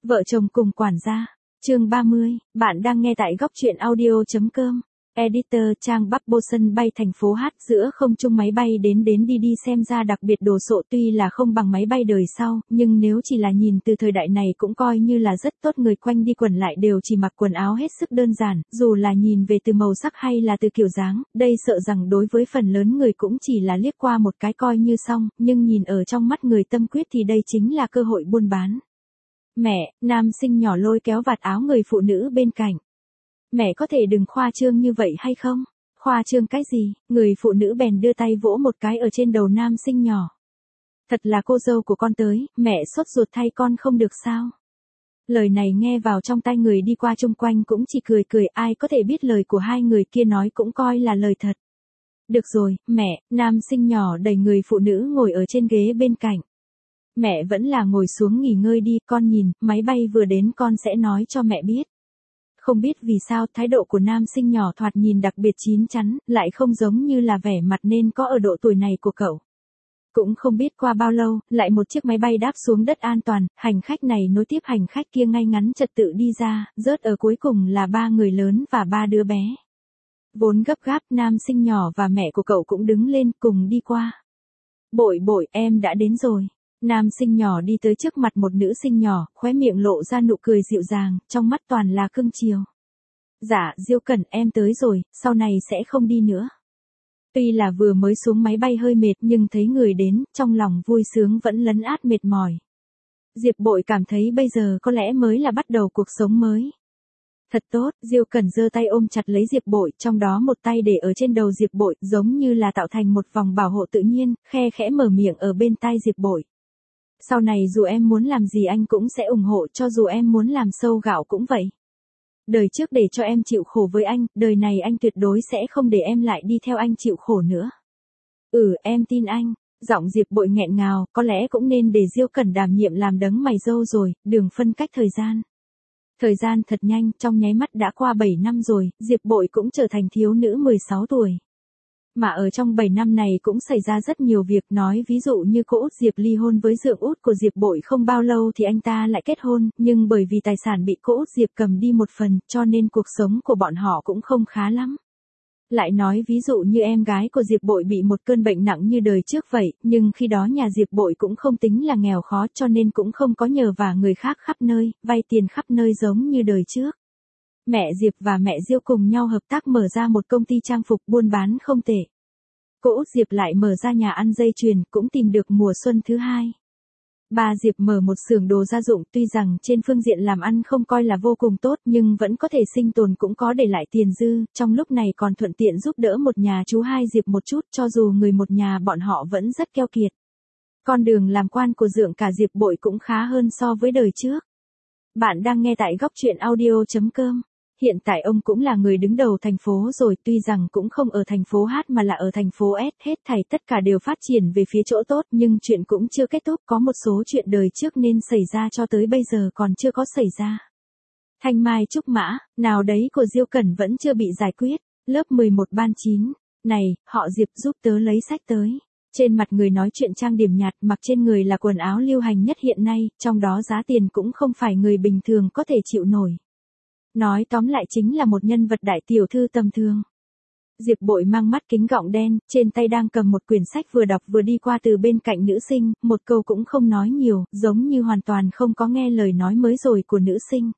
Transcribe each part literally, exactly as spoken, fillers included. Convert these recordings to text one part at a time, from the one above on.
Vợ chồng cùng quản gia. Chương ba mươi, bạn đang nghe tại góc truyện audio.com. Editor trang Bắc Bô sân bay thành phố Hát giữa không trung máy bay đến đến đi đi xem ra đặc biệt đồ sộ tuy là không bằng máy bay đời sau, nhưng nếu chỉ là nhìn từ thời đại này cũng coi như là rất tốt. Người quanh đi quẩn lại đều chỉ mặc quần áo hết sức đơn giản, dù là nhìn về từ màu sắc hay là từ kiểu dáng, đây sợ rằng đối với phần lớn người cũng chỉ là liếc qua một cái coi như xong, nhưng nhìn ở trong mắt người tâm quyết thì đây chính là cơ hội buôn bán. Mẹ, nam sinh nhỏ lôi kéo vạt áo người phụ nữ bên cạnh. Mẹ có thể đừng khoa trương như vậy hay không? Khoa trương cái gì? Người phụ nữ bèn đưa tay vỗ một cái ở trên đầu nam sinh nhỏ. Thật là cô dâu của con tới, mẹ sốt ruột thay con không được sao? Lời này nghe vào trong tai người đi qua chung quanh cũng chỉ cười cười, ai có thể biết lời của hai người kia nói cũng coi là lời thật. Được rồi, mẹ, nam sinh nhỏ đẩy người phụ nữ ngồi ở trên ghế bên cạnh. Mẹ vẫn là ngồi xuống nghỉ ngơi đi, con nhìn, máy bay vừa đến con sẽ nói cho mẹ biết. Không biết vì sao thái độ của nam sinh nhỏ thoạt nhìn đặc biệt chín chắn, lại không giống như là vẻ mặt nên có ở độ tuổi này của cậu. Cũng không biết qua bao lâu, lại một chiếc máy bay đáp xuống đất an toàn, hành khách này nối tiếp hành khách kia ngay ngắn trật tự đi ra, rớt ở cuối cùng là ba người lớn và ba đứa bé. Vốn gấp gáp, nam sinh nhỏ và mẹ của cậu cũng đứng lên cùng đi qua. Bội bội, em đã đến rồi. Nam sinh nhỏ đi tới trước mặt một nữ sinh nhỏ, khóe miệng lộ ra nụ cười dịu dàng, trong mắt toàn là cưng chiều. Dạ, Diêu Cẩn, em tới rồi, sau này sẽ không đi nữa. Tuy là vừa mới xuống máy bay hơi mệt nhưng thấy người đến, trong lòng vui sướng vẫn lấn át mệt mỏi. Diệp Bội cảm thấy bây giờ có lẽ mới là bắt đầu cuộc sống mới. Thật tốt, Diêu Cẩn giơ tay ôm chặt lấy Diệp Bội, trong đó một tay để ở trên đầu Diệp Bội, giống như là tạo thành một vòng bảo hộ tự nhiên, khe khẽ mở miệng ở bên tai Diệp Bội. Sau này dù em muốn làm gì anh cũng sẽ ủng hộ, cho dù em muốn làm sâu gạo cũng vậy. Đời trước để cho em chịu khổ với anh, đời này anh tuyệt đối sẽ không để em lại đi theo anh chịu khổ nữa. Ừ, em tin anh. Giọng Diệp Bội nghẹn ngào, có lẽ cũng nên để Diêu Cẩn đảm nhiệm làm đấng mày râu rồi, đường phân cách thời gian. Thời gian thật nhanh, trong nháy mắt đã qua bảy năm rồi, Diệp Bội cũng trở thành thiếu nữ mười sáu tuổi. Mà ở trong bảy năm này cũng xảy ra rất nhiều việc, nói ví dụ như cô út Diệp ly hôn với dượng út của Diệp Bội không bao lâu thì anh ta lại kết hôn, nhưng bởi vì tài sản bị cô út Diệp cầm đi một phần, cho nên cuộc sống của bọn họ cũng không khá lắm. Lại nói ví dụ như em gái của Diệp Bội bị một cơn bệnh nặng như đời trước vậy, nhưng khi đó nhà Diệp Bội cũng không tính là nghèo khó cho nên cũng không có nhờ vả người khác khắp nơi, vay tiền khắp nơi giống như đời trước. Mẹ Diệp và mẹ Diêu cùng nhau hợp tác mở ra một công ty trang phục buôn bán không tệ. Cô út Diệp lại mở ra nhà ăn dây chuyền, cũng tìm được mùa xuân thứ hai. Ba Diệp mở một xưởng đồ gia dụng, tuy rằng trên phương diện làm ăn không coi là vô cùng tốt nhưng vẫn có thể sinh tồn, cũng có để lại tiền dư, trong lúc này còn thuận tiện giúp đỡ một nhà chú hai Diệp một chút, cho dù người một nhà bọn họ vẫn rất keo kiệt. Con đường làm quan của dượng cả Diệp Bội cũng khá hơn so với đời trước. Bạn đang nghe tại góc truyện audio.com. Hiện tại ông cũng là người đứng đầu thành phố rồi, tuy rằng cũng không ở thành phố Hát mà là ở thành phố S, hết thảy tất cả đều phát triển về phía chỗ tốt, nhưng chuyện cũng chưa kết thúc, có một số chuyện đời trước nên xảy ra cho tới bây giờ còn chưa có xảy ra. Thanh mai trúc mã, nào đấy của Diêu Cẩn vẫn chưa bị giải quyết. Lớp mười một ban chín, này, họ Diệp giúp tớ lấy sách tới. Trên mặt người nói chuyện trang điểm nhạt, mặc trên người là quần áo lưu hành nhất hiện nay, trong đó giá tiền cũng không phải người bình thường có thể chịu nổi. Nói tóm lại chính là một nhân vật đại tiểu thư tầm thường. Diệp Bội mang mắt kính gọng đen, trên tay đang cầm một quyển sách vừa đọc vừa đi qua từ bên cạnh nữ sinh, một câu cũng không nói nhiều, giống như hoàn toàn không có nghe lời nói mới rồi của nữ sinh.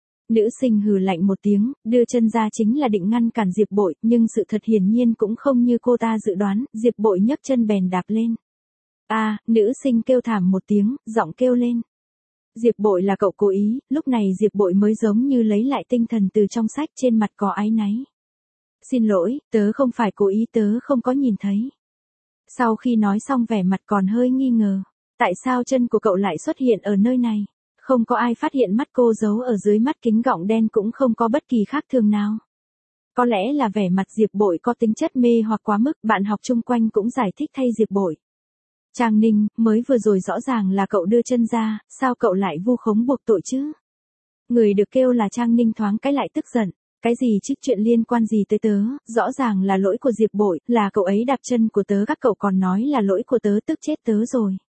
Nữ sinh hừ lạnh một tiếng, đưa chân ra chính là định ngăn cản Diệp Bội, nhưng sự thật hiển nhiên cũng không như cô ta dự đoán, Diệp Bội nhấc chân bèn đạp lên. A, à, nữ sinh kêu thảm một tiếng, giọng kêu lên. Diệp Bội là cậu cố ý, lúc này Diệp Bội mới giống như lấy lại tinh thần từ trong sách, trên mặt có áy náy. Xin lỗi, tớ không phải cố ý, tớ không có nhìn thấy. Sau khi nói xong vẻ mặt còn hơi nghi ngờ. Tại sao chân của cậu lại xuất hiện ở nơi này? Không có ai phát hiện mắt cô giấu ở dưới mắt kính gọng đen cũng không có bất kỳ khác thường nào. Có lẽ là vẻ mặt Diệp Bội có tính chất mê hoặc quá mức, bạn học chung quanh cũng giải thích thay Diệp Bội. Trang Ninh, mới vừa rồi rõ ràng là cậu đưa chân ra, sao cậu lại vu khống buộc tội chứ? Người được kêu là Trang Ninh thoáng cái lại tức giận. Cái gì chứ, chuyện liên quan gì tới tớ, rõ ràng là lỗi của Diệp Bội, là cậu ấy đạp chân của tớ, các cậu còn nói là lỗi của tớ, tức chết tớ rồi.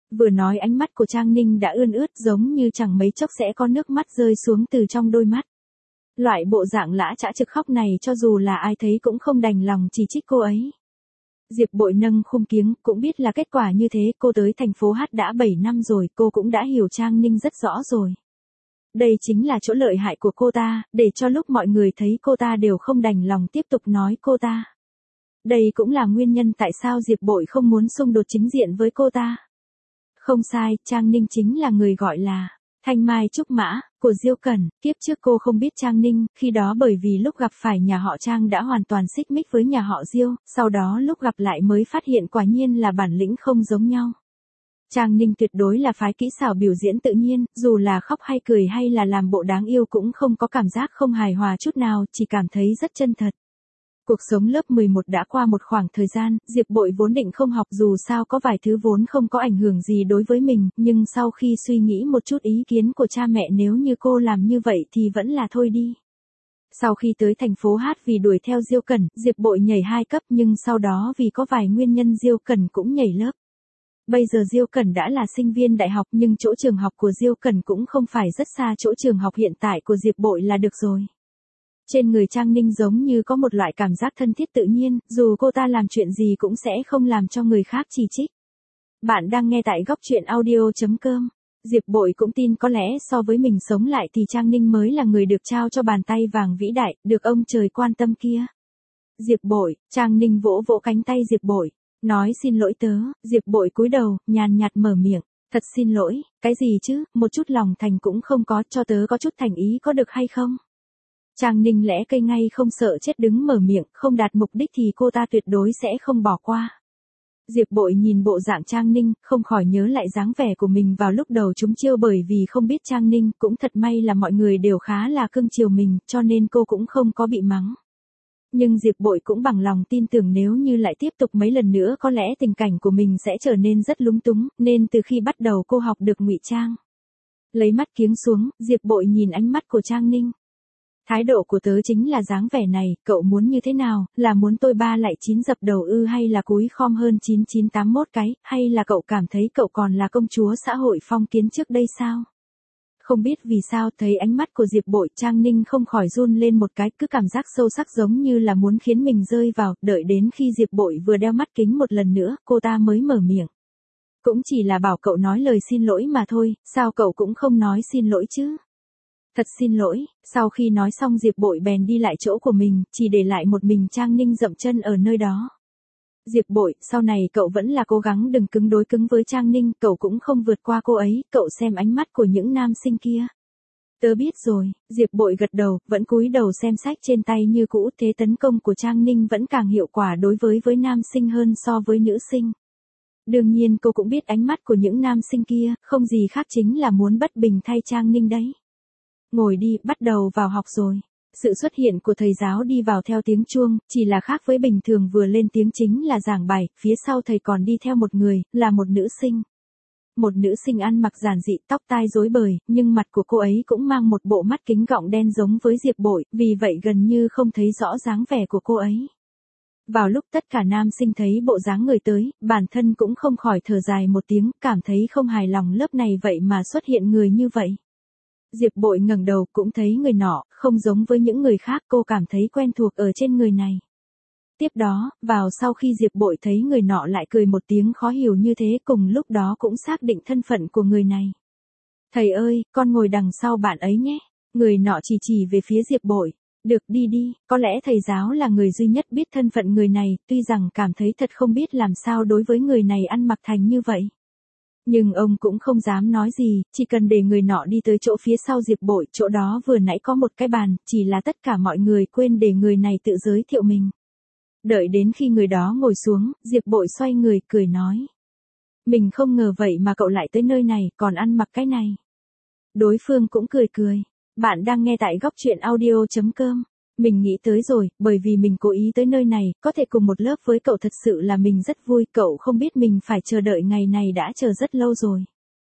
Vừa nói ánh mắt của Trang Ninh đã ươn ướt giống như chẳng mấy chốc sẽ có nước mắt rơi xuống từ trong đôi mắt. Loại bộ dạng lã chã trực khóc này cho dù là ai thấy cũng không đành lòng chỉ trích cô ấy. Diệp Bội nâng khung kiếng, cũng biết là kết quả như thế, cô tới thành phố Hát đã bảy năm rồi, cô cũng đã hiểu Trang Ninh rất rõ rồi. Đây chính là chỗ lợi hại của cô ta, để cho lúc mọi người thấy cô ta đều không đành lòng tiếp tục nói cô ta. Đây cũng là nguyên nhân tại sao Diệp Bội không muốn xung đột chính diện với cô ta. Không sai, Trang Ninh chính là người gọi là Thanh Mai Trúc Mã, của Diêu Cẩn. Kiếp trước cô không biết Trang Ninh, khi đó bởi vì lúc gặp phải nhà họ Trang đã hoàn toàn xích mích với nhà họ Diêu, sau đó lúc gặp lại mới phát hiện quả nhiên là bản lĩnh không giống nhau. Trang Ninh tuyệt đối là phái kỹ xảo biểu diễn tự nhiên, dù là khóc hay cười hay là làm bộ đáng yêu cũng không có cảm giác không hài hòa chút nào, chỉ cảm thấy rất chân thật. Cuộc sống lớp mười một đã qua một khoảng thời gian, Diệp Bội vốn định không học dù sao có vài thứ vốn không có ảnh hưởng gì đối với mình, nhưng sau khi suy nghĩ một chút ý kiến của cha mẹ nếu như cô làm như vậy thì vẫn là thôi đi. Sau khi tới thành phố Hát vì đuổi theo Diêu Cẩn, Diệp Bội nhảy hai cấp nhưng sau đó vì có vài nguyên nhân Diêu Cẩn cũng nhảy lớp. Bây giờ Diêu Cẩn đã là sinh viên đại học nhưng chỗ trường học của Diêu Cẩn cũng không phải rất xa chỗ trường học hiện tại của Diệp Bội là được rồi. Trên người Trang Ninh giống như có một loại cảm giác thân thiết tự nhiên, dù cô ta làm chuyện gì cũng sẽ không làm cho người khác chỉ trích. Bạn đang nghe tại góc truyện audio chấm com. Diệp Bội cũng tin có lẽ so với mình sống lại thì Trang Ninh mới là người được trao cho bàn tay vàng vĩ đại, được ông trời quan tâm kia. Diệp Bội, Trang Ninh vỗ vỗ cánh tay Diệp Bội, nói xin lỗi tớ. Diệp Bội cúi đầu, nhàn nhạt mở miệng, thật xin lỗi, cái gì chứ, một chút lòng thành cũng không có, cho tớ có chút thành ý có được hay không? Trang Ninh lẽ cây ngay không sợ chết đứng mở miệng, không đạt mục đích thì cô ta tuyệt đối sẽ không bỏ qua. Diệp Bội nhìn bộ dạng Trang Ninh, không khỏi nhớ lại dáng vẻ của mình vào lúc đầu trúng chiêu bởi vì không biết Trang Ninh, cũng thật may là mọi người đều khá là cưng chiều mình, cho nên cô cũng không có bị mắng. Nhưng Diệp Bội cũng bằng lòng tin tưởng nếu như lại tiếp tục mấy lần nữa có lẽ tình cảnh của mình sẽ trở nên rất lúng túng, nên từ khi bắt đầu cô học được ngụy trang. Lấy mắt kiếng xuống, Diệp Bội nhìn ánh mắt của Trang Ninh. Thái độ của tớ chính là dáng vẻ này, cậu muốn như thế nào, là muốn tôi ba lại chín dập đầu ư hay là cúi khom hơn chín chín tám mốt cái, hay là cậu cảm thấy cậu còn là công chúa xã hội phong kiến trước đây sao? Không biết vì sao thấy ánh mắt của Diệp Bội, Trang Ninh không khỏi run lên một cái, cứ cảm giác sâu sắc giống như là muốn khiến mình rơi vào, đợi đến khi Diệp Bội vừa đeo mắt kính một lần nữa, cô ta mới mở miệng. Cũng chỉ là bảo cậu nói lời xin lỗi mà thôi, sao cậu cũng không nói xin lỗi chứ? Thật xin lỗi. Sau khi nói xong Diệp Bội bèn đi lại chỗ của mình, chỉ để lại một mình Trang Ninh dậm chân ở nơi đó. Diệp Bội, sau này cậu vẫn là cố gắng đừng cứng đối cứng với Trang Ninh, cậu cũng không vượt qua cô ấy, cậu xem ánh mắt của những nam sinh kia. Tớ biết rồi. Diệp Bội gật đầu, vẫn cúi đầu xem sách trên tay như cũ, thế tấn công của Trang Ninh vẫn càng hiệu quả đối với với nam sinh hơn so với nữ sinh. Đương nhiên cô cũng biết ánh mắt của những nam sinh kia, không gì khác chính là muốn bất bình thay Trang Ninh đấy. Ngồi đi, bắt đầu vào học rồi. Sự xuất hiện của thầy giáo đi vào theo tiếng chuông, chỉ là khác với bình thường vừa lên tiếng chính là giảng bài, phía sau thầy còn đi theo một người, là một nữ sinh. Một nữ sinh ăn mặc giản dị, tóc tai rối bời, nhưng mặt của cô ấy cũng mang một bộ mắt kính gọng đen giống với Diệp Bội, vì vậy gần như không thấy rõ dáng vẻ của cô ấy. Vào lúc tất cả nam sinh thấy bộ dáng người tới, bản thân cũng không khỏi thở dài một tiếng, cảm thấy không hài lòng lớp này vậy mà xuất hiện người như vậy. Diệp Bội ngẩng đầu cũng thấy người nọ, không giống với những người khác, cô cảm thấy quen thuộc ở trên người này. Tiếp đó, vào sau khi Diệp Bội thấy người nọ lại cười một tiếng khó hiểu như thế, cùng lúc đó cũng xác định thân phận của người này. Thầy ơi, con ngồi đằng sau bạn ấy nhé. Người nọ chỉ chỉ về phía Diệp Bội. Được, đi đi, có lẽ thầy giáo là người duy nhất biết thân phận người này, tuy rằng cảm thấy thật không biết làm sao đối với người này ăn mặc thành như vậy. Nhưng ông cũng không dám nói gì, chỉ cần để người nọ đi tới chỗ phía sau Diệp Bội, chỗ đó vừa nãy có một cái bàn, chỉ là tất cả mọi người quên để người này tự giới thiệu mình. Đợi đến khi người đó ngồi xuống, Diệp Bội xoay người, cười nói. Mình không ngờ vậy mà cậu lại tới nơi này, còn ăn mặc cái này. Đối phương cũng cười cười. Bạn đang nghe tại góc truyện audio chấm com. Mình nghĩ tới rồi, bởi vì mình cố ý tới nơi này, có thể cùng một lớp với cậu thật sự là mình rất vui, cậu không biết mình phải chờ đợi ngày này đã chờ rất lâu rồi.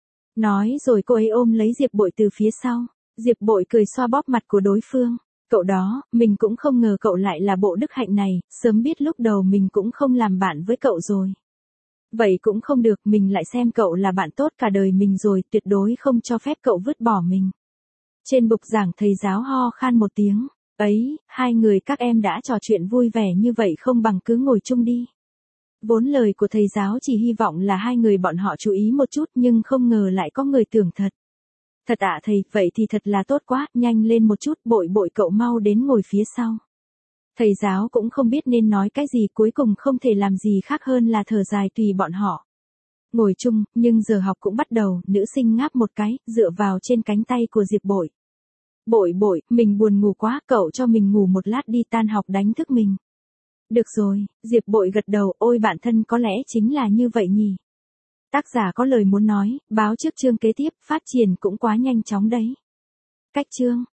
Nói rồi cô ấy ôm lấy Diệp Bội từ phía sau. Diệp Bội cười xoa bóp mặt của đối phương. Cậu đó, mình cũng không ngờ cậu lại là bộ đức hạnh này, sớm biết lúc đầu mình cũng không làm bạn với cậu rồi. Vậy cũng không được, mình lại xem cậu là bạn tốt cả đời mình rồi, tuyệt đối không cho phép cậu vứt bỏ mình. Trên bục giảng thầy giáo ho khan một tiếng. Ấy, hai người các em đã trò chuyện vui vẻ như vậy không bằng cứ ngồi chung đi. Vốn lời của thầy giáo chỉ hy vọng là hai người bọn họ chú ý một chút nhưng không ngờ lại có người tưởng thật. Thật ạ thầy, vậy thì thật là tốt quá, nhanh lên một chút, Bội Bội cậu mau đến ngồi phía sau. Thầy giáo cũng không biết nên nói cái gì, cuối cùng không thể làm gì khác hơn là thở dài tùy bọn họ. Ngồi chung, nhưng giờ học cũng bắt đầu, nữ sinh ngáp một cái, dựa vào trên cánh tay của Diệp Bội. Bội Bội, mình buồn ngủ quá, cậu cho mình ngủ một lát đi, tan học đánh thức mình. Được rồi, Diệp Bội gật đầu, ôi bạn thân có lẽ chính là như vậy nhỉ. Tác giả có lời muốn nói, báo trước chương kế tiếp, phát triển cũng quá nhanh chóng đấy. Cách chương